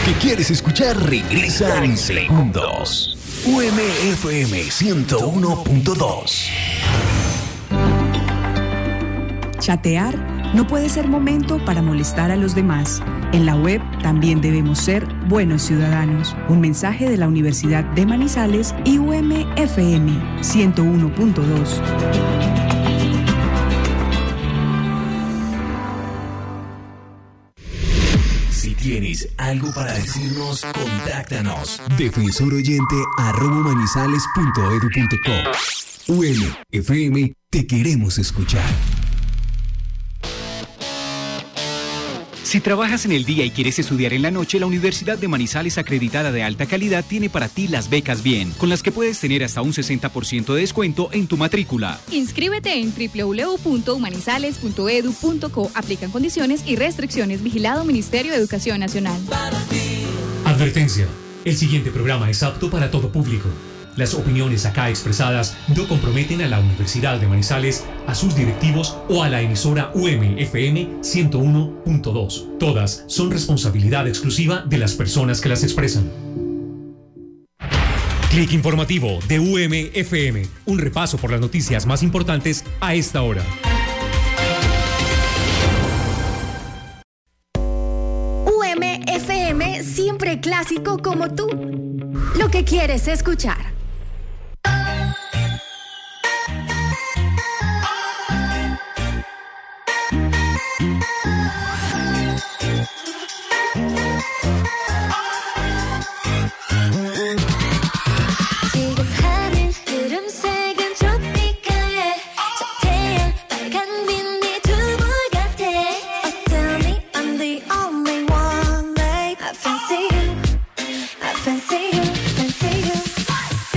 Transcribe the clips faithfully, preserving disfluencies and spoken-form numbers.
que quieres escuchar regresa en segundos. U M F M ciento uno punto dos. Chatear no puede ser momento para molestar a los demás. En la web también debemos ser buenos ciudadanos. Un mensaje de la Universidad de Manizales y U M F M ciento uno punto dos. Si tienes algo para decirnos, contáctanos. defensoroyente arroba manizales punto edu punto co. U M F M, te queremos escuchar. Si trabajas en el día y quieres estudiar en la noche, la Universidad de Manizales, acreditada de alta calidad, tiene para ti las becas Bien, con las que puedes tener hasta un sesenta por ciento de descuento en tu matrícula. Inscríbete en doble u doble u doble u punto manizales punto edu punto co. Aplican condiciones y restricciones. Vigilado Ministerio de Educación Nacional. Advertencia. El siguiente programa es apto para todo público. Las opiniones acá expresadas no comprometen a la Universidad de Manizales, a sus directivos o a la emisora U M F M ciento uno punto dos. Todas son responsabilidad exclusiva de las personas que las expresan. Clic informativo de U M F M. Un repaso por las noticias más importantes a esta hora. U M F M, siempre clásico como tú. Lo que quieres escuchar. Fancy you, fancy you.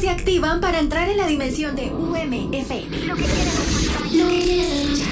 se activan para entrar en la dimensión de U M F M. Lo que quieres escuchar. Lo que quieres escuchar.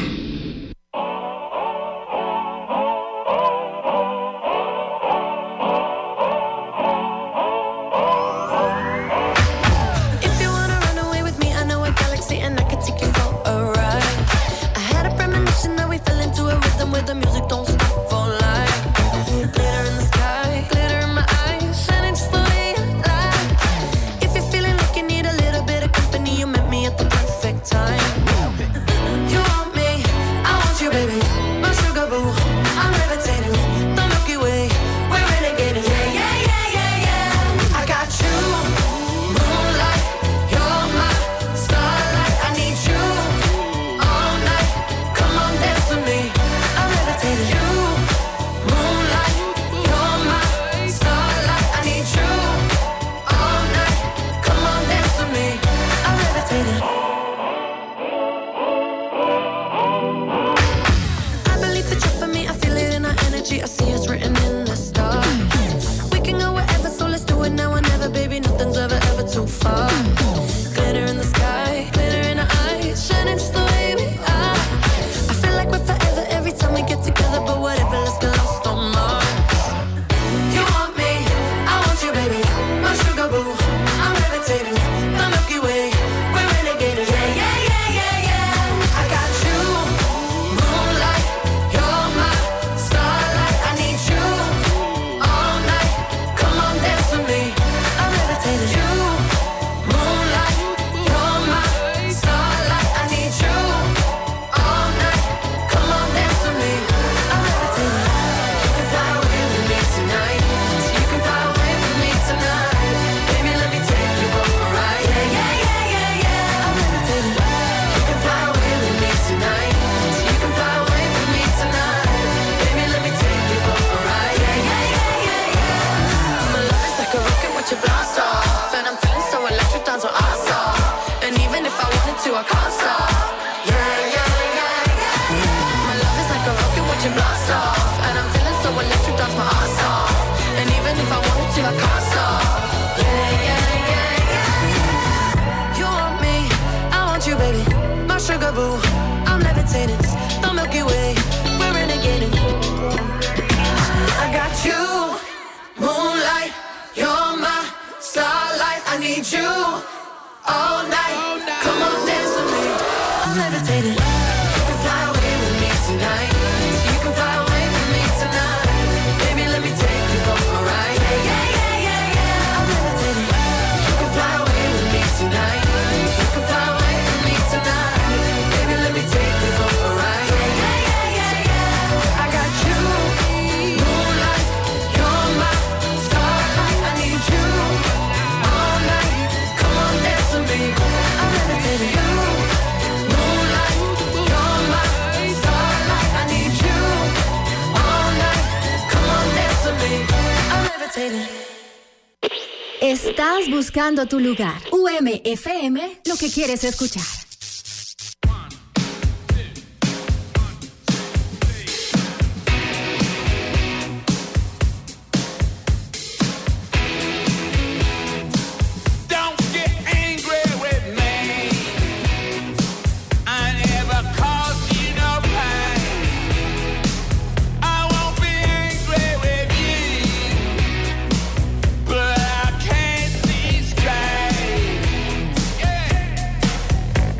The music don't stop for life. Glitter in the sky, glitter in my eyes, shining just the way I like. If you're feeling like you need a little bit of company, you met me at the perfect time. You want me, I want you, baby. My sugar boo, I'm levitating. The Milky Way, we're renegading. Yeah, yeah, yeah, yeah, yeah. I got you, moonlight. You're my starlight. I need you all night. Come on, dance with me. You, moonlight, you're my starlight. I need you all night. Come on, dance with me. I'm levitating. I believe that you're for me. I feel it in our energy. I see us written in the stars. We can go wherever, so let's do it now or never, baby. Nothing's ever, ever too far. Glitter in the sky, glitter in our eyes, shining just the way we are. I feel like we're forever every time we get together, but whatever, let's get lost on Mars. You want me, I want you, baby. My sugar boo, I'm levitating. The Milky Way, we're renegading. Yeah, yeah, yeah, yeah, yeah. I got you, moonlight. You're my starlight. I need you all night. Come on, dance with me. I'm levitating. You, moonlight. You're my starlight. I need you all night. Come on, dance with me. I'm levitating. You can fly away with me tonight. You can fly away with me tonight. Baby, let me take you for a ride. Yeah, yeah, yeah, yeah, yeah. I'm levitating. You can fly away with me tonight. You can fly away with me tonight. Baby, let me take you for a ride. Yeah, yeah, yeah, yeah, yeah. My love is like a rocket, watch it blast off. And I'm feeling so electric, dance with us off. And even if I wanted to, I can't stop. Yeah, yeah, yeah, yeah. My love is like a rocket, watch it blast off. And I'm feeling so electric, dance my ass off. And even if I wanted to, I can't stop. Yeah, yeah, yeah, yeah. You want me, I want you, baby. My sugar boo, I'm levitating. The Milky Way, we're renegading. I got you, moonlight. You're my starlight. I need you all night. Come on, dance with me. I'm levitating. You can fly away with me tonight. You can fly away with me tonight. Baby, let me take you for a ride. Yeah, yeah, yeah, yeah, yeah. I'm levitating. You can fly away with me tonight. You can fly away with me tonight. Baby, let me take you for a ride. Yeah, yeah, yeah, yeah, yeah. I got you, moonlight. You're my starlight. I need you all night. Come on, dance with me. I'm levitating. You, moonlight. You're my starlight. I need you all night. Come on, dance with me. I'm levitating. Estás buscando tu lugar. U M F M, lo que quieres escuchar. Don't get angry with me. I never caused you no pain. I won't be angry with you, but I can't see straight. Yeah.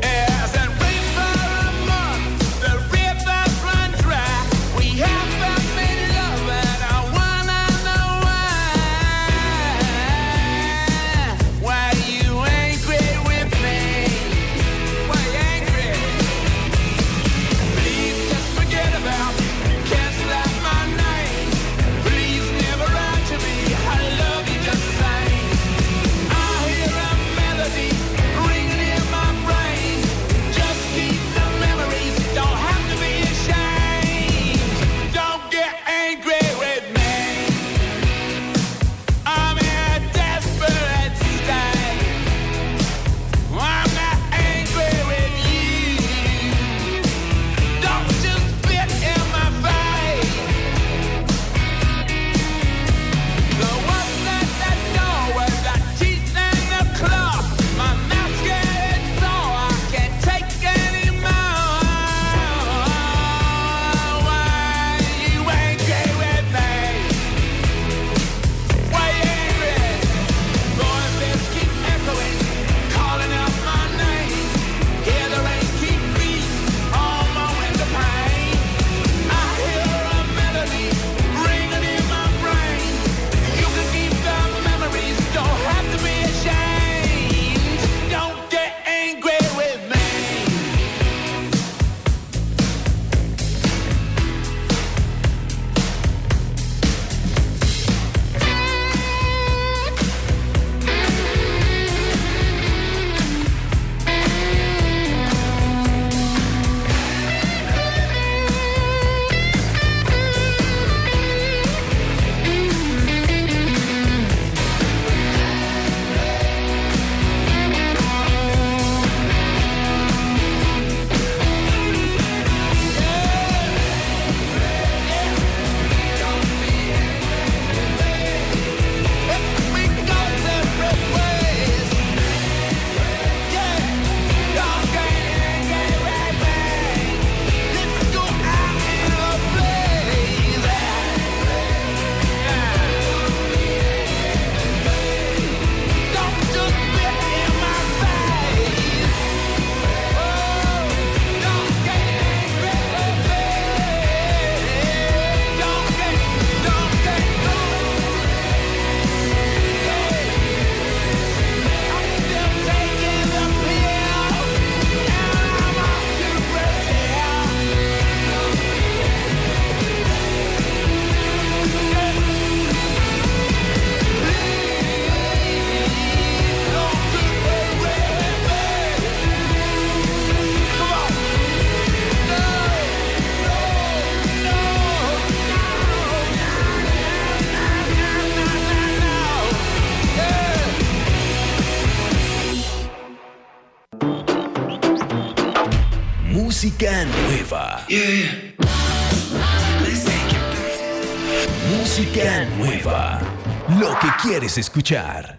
Música nueva. Yeah. Let's take it back. Música nueva. Lo que quieres escuchar.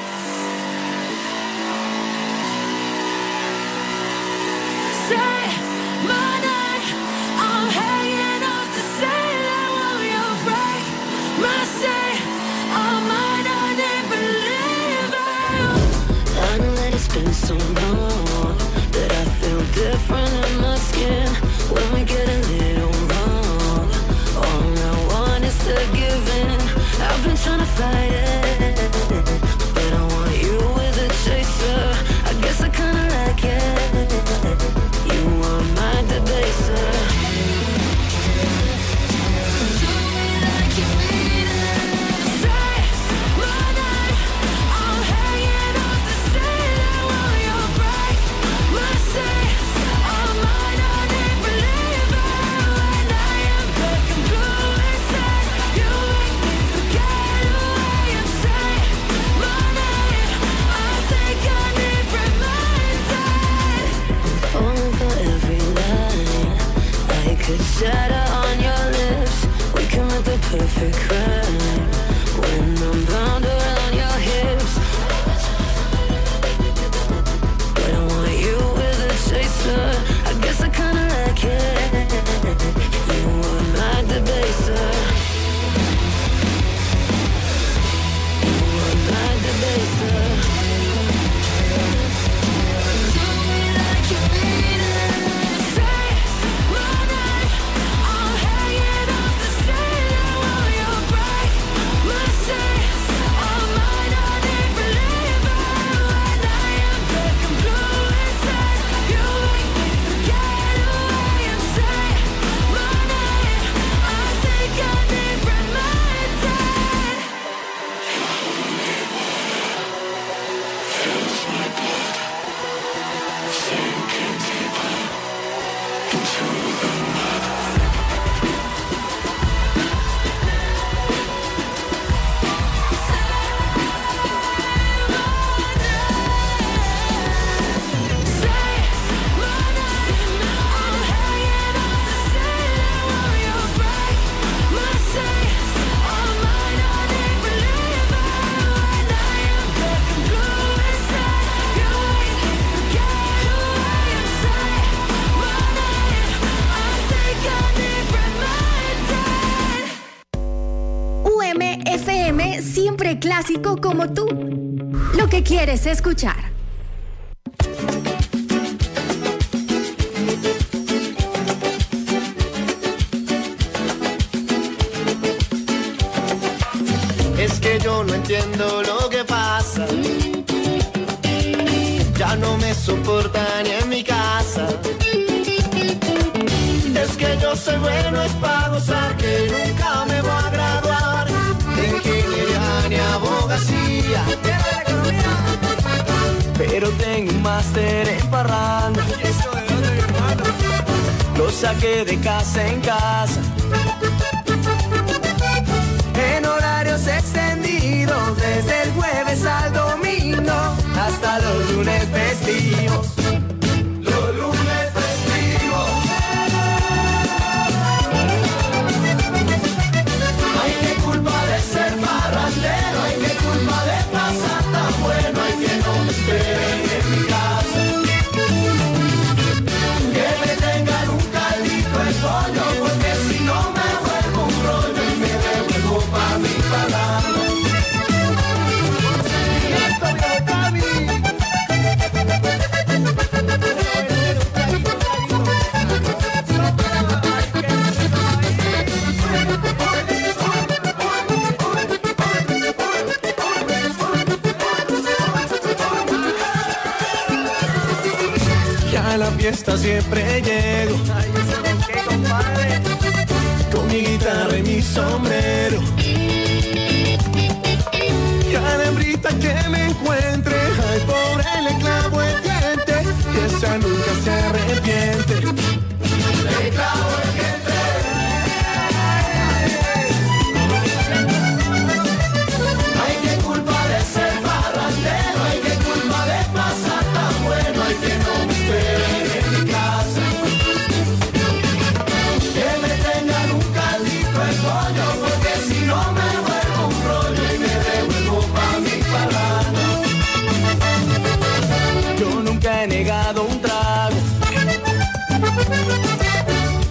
So long that I feel different in my skin when we get a little wrong. All I want is to give in. I've been trying to fight it, but I want you with a chaser. I guess I kinda like it. You are my debaser. Do me like you mean it. Say my name. I'm hanging off the ceiling. Shadow on your lips, we commit the perfect crime. When I'm bound around your hips, but I want you with a chaser. I guess I kinda like it. You are my debaser. You are my debaser. Do me like you mean it. Say my name. I'm hanging off the ceiling while you break my chains. I might not even believe it when I am black and blue inside. You make me forget who I am. Say my name. I think I need reminded. Feels my blood sinking deeper into the mud. U M F M, siempre clásico como tú. Lo que quieres escuchar. Es que yo no entiendo lo que pasa. Ya no me soporta ni en mi casa. Es que yo soy bueno, es para gozar, que nunca me voy a graduar de ingeniería ni abogacía. Pero tengo un máster en parranda. Lo saqué de casa en casa. En horarios extendidos, desde el jueves al domingo, hasta los lunes festivos. Los lunes festivos. Ay, qué culpa de ser parrandero, ay, qué culpa de pasar tan bueno, ay, que no me esperen en mi casa. Que me tengan un caldito de pollo, porque si no me vuelvo un rollo y me devuelvo pa' mi parranda. A la fiesta siempre llego, ay, ¿qué, compadre? Con mi guitarra y mi sombrero. Y a la hembrita que me encuentre, ay, pobre le clavo el diente, y esa nunca se arrepiente. Le clavo el diente. Ay, qué culpa de ser parrandero, ay, qué culpa de pasar tan bueno, ay, que no me esperen en mi casa.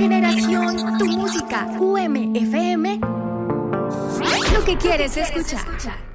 generación, tu música, U M F M, lo que quieres escuchar.